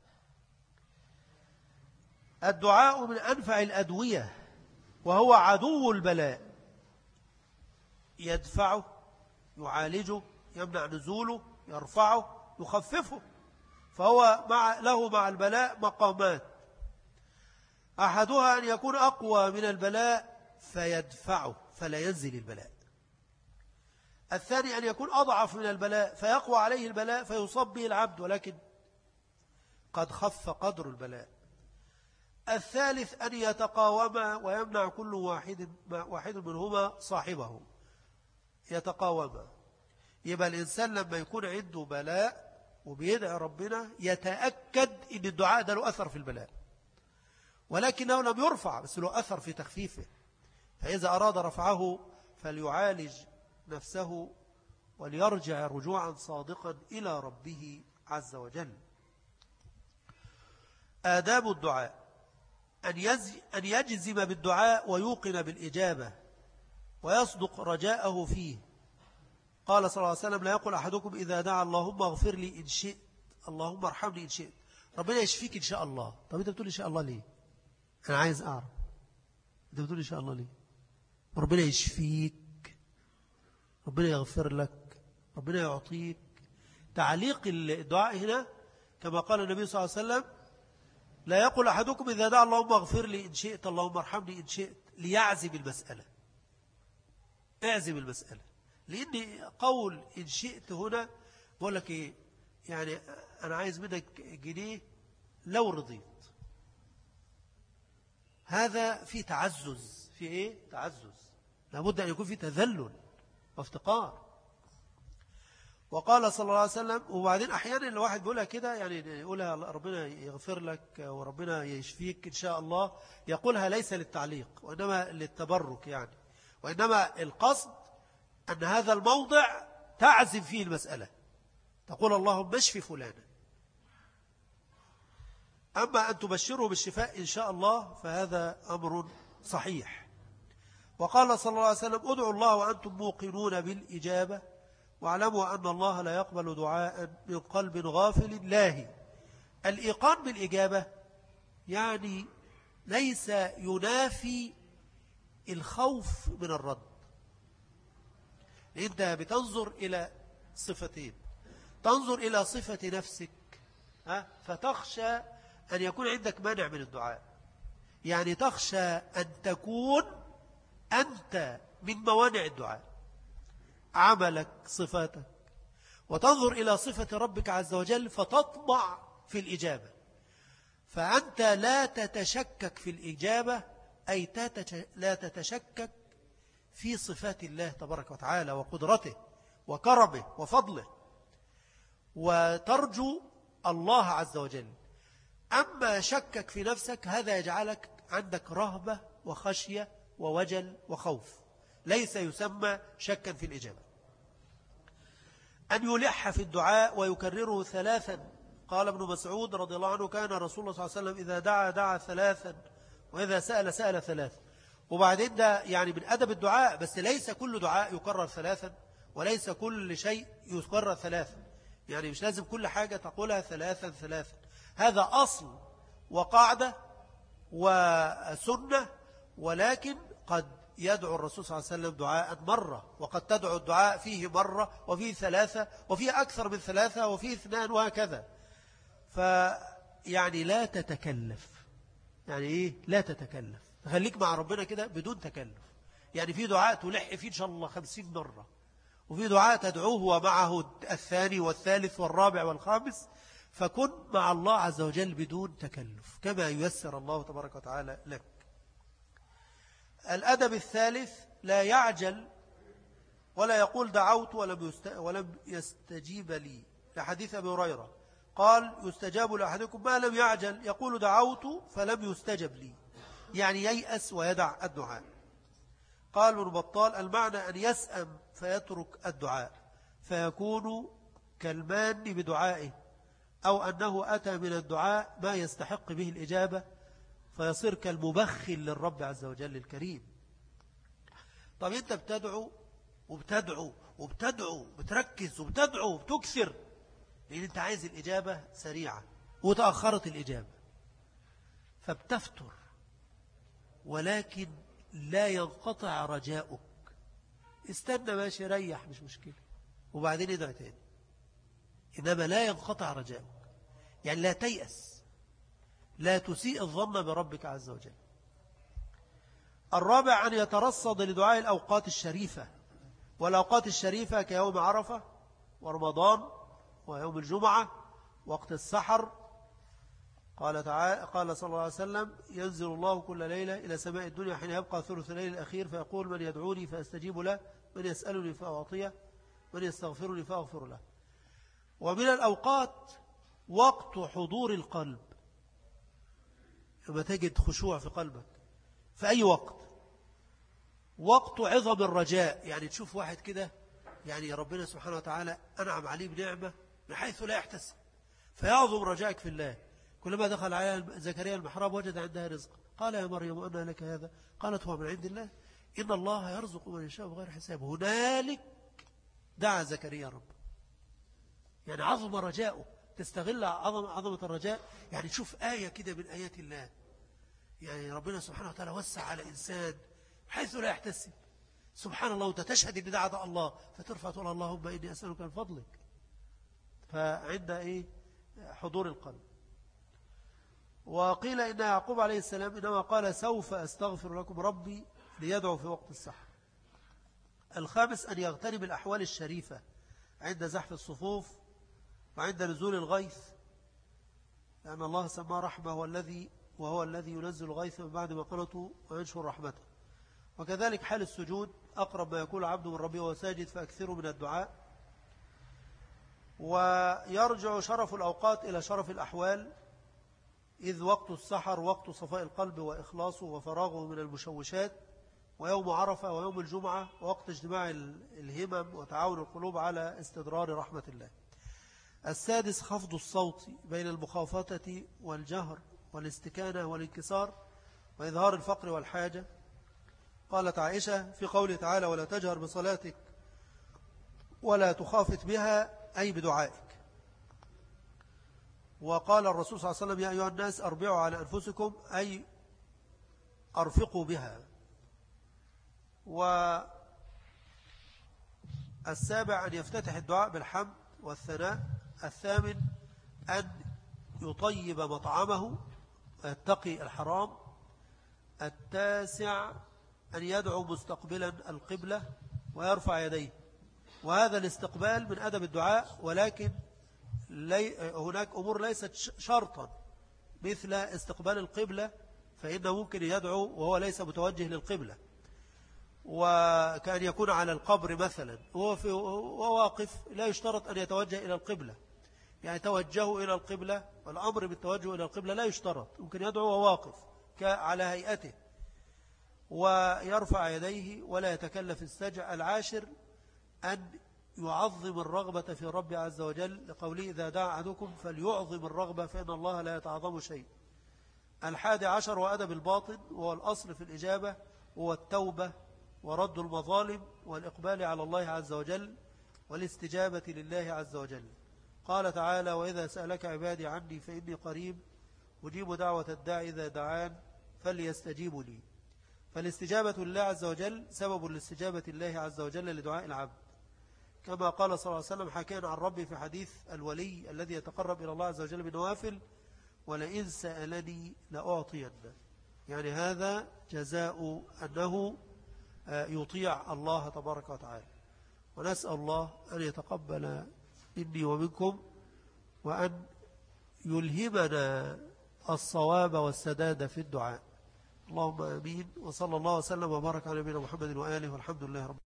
A: الدعاء من أنفع الأدوية، وهو عدو البلاء، يدفعه، يعالجه، يمنع نزوله، يرفعه، يخففه. فهو له مع البلاء مقامات، أحدها أن يكون أقوى من البلاء فيدفعه فلا ينزل البلاء. الثاني أن يكون أضعف من البلاء فيقوى عليه البلاء فيصاب به العبد ولكن قد خف قدر البلاء. الثالث أن يتقاوما ويمنع كل واحد منهما صاحبه، يتقاوما. يبقى الإنسان لما يكون عنده بلاء وبيدعي ربنا يتأكد أن الدعاء ده له أثر في البلاء، ولكنه لم يرفع بس له أثر في تخفيفه. فإذا أراد رفعه فليعالج نفسه وليرجع رجوعا صادقا إلى ربه عز وجل. آداب الدعاء: أن يجزم بالدعاء ويوقن بالإجابة ويصدق رجاءه فيه. قال صلى الله عليه وسلم: لا يقول أحدكم إذا دعا اللهم اغفر لي إن شئت، اللهم ارحمني إن شئت، ربنا يشفيك إن شاء الله. طب أنت بتقول إن شاء الله ليه؟ أنا عايز أعرف أنت بتقول إن شاء الله ليه؟ ربنا يشفيك، ربنا يغفر لك، ربنا يعطيك. تعليق الدعاء هنا كما قال النبي صلى الله عليه وسلم: لا يقول أحدكم إذا دعا اللهم اغفر لي إن شئت، اللهم ارحمني إن شئت، ليعزم المسألة. اعزم المسألة، لأن قول إن شئت هنا بقول لك إيه؟ يعني أنا عايز منك جنيه لو رضيت. هذا في تعزز، في إيه؟ تعزز، لابد أن يكون في تذلل وافتقار. وقال صلى الله عليه وسلم، وبعدين أحيانا الواحد بيقولها كده، يعني يقولها ربنا يغفر لك وربنا يشفيك إن شاء الله، يقولها ليس للتعليق وإنما للتبرك يعني، وإنما القصد أن هذا الموضع تعزم فيه المسألة، تقول اللهم اشف فلانا. أما أن تبشره بالشفاء إن شاء الله فهذا أمر صحيح. وقال صلى الله عليه وسلم: ادعوا الله وأنتم موقنون بالإجابة، واعلموا أن الله لا يقبل دعاء من قلب غافل لاهي. الإيقان بالإجابة يعني ليس ينافي الخوف من الرد. أنت بتنظر إلى صفتين، تنظر إلى صفة نفسك فتخشى أن يكون عندك مانع من الدعاء، يعني تخشى أن تكون أنت من موانع الدعاء، عملك، صفاتك. وتنظر إلى صفة ربك عز وجل فتطمع في الإجابة. فأنت لا تتشكك في الإجابة، أي لا تتشكك في صفات الله تبارك وتعالى وقدرته وكرمه وفضله، وترجو الله عز وجل. أما شكك في نفسك هذا يجعلك عندك رهبة وخشية ووجل وخوف، ليس يسمى شكا في الإجابة. أن يلح في الدعاء ويكرره 3. قال ابن مسعود رضي الله عنه: كان رسول الله صلى الله عليه وسلم إذا دعا دعا 3، وإذا سأل سأل 3. وبعدين ده يعني من أدب الدعاء، بس ليس كل دعاء يكرر 3، وليس كل شيء يكرر 3، يعني مش لازم كل حاجة تقولها 3. هذا أصل وقاعدة وسنة، ولكن قد يدعو الرسول صلى الله عليه وسلم دعاء مرة، وقد تدعو الدعاء فيه مرة، وفيه 3، وفيه أكثر من 3، وفيه 2، وهكذا. فيعني لا تتكلف. يعني إيه لا تتكلف؟ خليك مع ربنا كده بدون تكلف. يعني في دعاء تلح فيه إن شاء الله 50 مرة، وفي دعاء تدعوه ومعه 2 والثالث والرابع والخامس. فكن مع الله عز وجل بدون تكلف كما ييسر الله تبارك وتعالى لك. الأدب الثالث: لا يعجل ولا يقول دعوت ولم يستجيب لي، لحديث أبي هريرة قال: يستجاب لأحدكم ما لم يعجل، يقول دعوت فلم يستجب لي، يعني ييأس ويدع الدعاء. قال ابن بطال: المعنى أن يسأم فيترك الدعاء فيكون كالمان بدعائه، أو أنه أتى من الدعاء ما يستحق به الإجابة فيصير كالمبخل للرب عز وجل الكريم. طب أنت بتدعو وبتدعو وبتدعو، بتركز وبتدعو وبتكثر، لأن أنت عايز الإجابة سريعة، وتأخرت الإجابة فبتفتر، ولكن لا ينقطع رجاؤك. استنى ماشي، ريح، مش مشكلة، وبعدين ادعي تاني. إنما لا ينقطع رجاؤك، يعني لا تيأس، لا تسيء الظن بربك عز وجل. الرابع: أن يترصد لدعاء الأوقات الشريفة، والأوقات الشريفة كيوم عرفة ورمضان ويوم الجمعة وقت السحر. قال صلى الله عليه وسلم: ينزل الله كل ليلة إلى سماء الدنيا حين يبقى ثلث الليل الأخير فيقول: من يدعوني فأستجيب له، من يسألني فأعطيه، من يستغفرني فأغفر له. ومن الأوقات وقت حضور القلب، لما تجد خشوع في قلبك في أي وقت. وقت عظم الرجاء، يعني تشوف واحد كده يعني ربنا سبحانه وتعالى أنعم عليه بنعمة من حيث لا يحتسب، فيعظم رجائك في الله. كلما دخل على زكريا المحراب وجد عندها رزق، قال يا مريم أنى لك هذا؟ قالت هو من عند الله، إن الله يرزق من يشاء بغير حساب. هنالك دعا زكريا رب، يعني عظم رجاؤه. تستغل عظمة الرجاء، يعني تشوف آية كده من آيات الله، يعني ربنا سبحانه وتعالى وسع على إنسان حيث لا يحتسب، سبحان الله، وتشهد إن دعا الله، فترفع تقول اللهم إني أسألك من فضلك. فعند حضور القلب. وقيل إن يعقوب عليه السلام إنما قال سوف أستغفر لكم ربي ليدعو في وقت السحر. الخامس أن يغتنم الأحوال الشريفة عند زحف الصفوف وعند نزول الغيث، لأن الله سماه رحمة، وهو الذي ينزل الغيث من بعد ما قنطوا وينشر رحمته. وكذلك حال السجود، أقرب ما يكون العبد من ربه وهو ساجد، فأكثروا من الدعاء. ويرجع شرف الأوقات إلى شرف الأحوال، إذ وقت السحر وقت صفاء القلب وإخلاصه وفراغه من المشوشات، ويوم عرفة ويوم الجمعة وقت اجتماع الهمم وتعاون القلوب على استدرار رحمة الله. السادس خفض الصوت بين المخافتة والجهر والاستكانة والانكسار وإظهار الفقر والحاجة. قالت عائشة في قوله تعالى ولا تجهر بصلاتك ولا تخافت بها، أي بدعائك. وقال الرسول صلى الله عليه وسلم يا أيها الناس أربعوا على أنفسكم، أي أرفقوا بها. والسابع أن يفتتح الدعاء بالحمد والثناء. الثامن أن يطيب مطعمه ويتقي الحرام. التاسع أن يدعو مستقبلا القبلة ويرفع يديه، وهذا الاستقبال من أدب الدعاء، ولكن هناك أمور ليست شرطا مثل استقبال القبلة، فإنه ممكن يدعو وهو ليس متوجه للقبلة، وكأن يكون على القبر مثلا وهو واقف، لا يشترط أن يتوجه إلى القبلة، يعني توجهوا إلى القبلة، والأمر بالتوجه إلى القبلة لا يشترط، ممكن يدعو وهو واقف على هيئته ويرفع يديه ولا يتكلف السجع. العاشر أن يعظم الرغبة في رب عز وجل، لقوله إذا دعا أحدكم فليعظم الرغبة فإن الله لا يتعظم شيء. 11 وأدب الباطن، وهو الأصل في الإجابة، هو التوبة ورد المظالم والإقبال على الله عز وجل والاستجابة لله عز وجل. قال تعالى وإذا سألك عبادي عني فإني قريب أجيب دعوة الداعي إذا دعان فليستجيبوا لي. فالاستجابة لله عز وجل سبب لاستجابة الله عز وجل لدعاء العبد، كما قال صلى الله عليه وسلم حكيا عن ربي في حديث الولي الذي يتقرب إلى الله عز وجل بالنوافل ولئن سألني لأعطين. يعني هذا جزاء أنه يطيع الله تبارك وتعالى. ونسأل الله أن يتقبل مني ومنكم، وأن يلهمنا الصواب والسداد في الدعاء. اللهم آمين. وصلى الله وسلم وبارك على نبينا محمد وآله، والحمد لله رب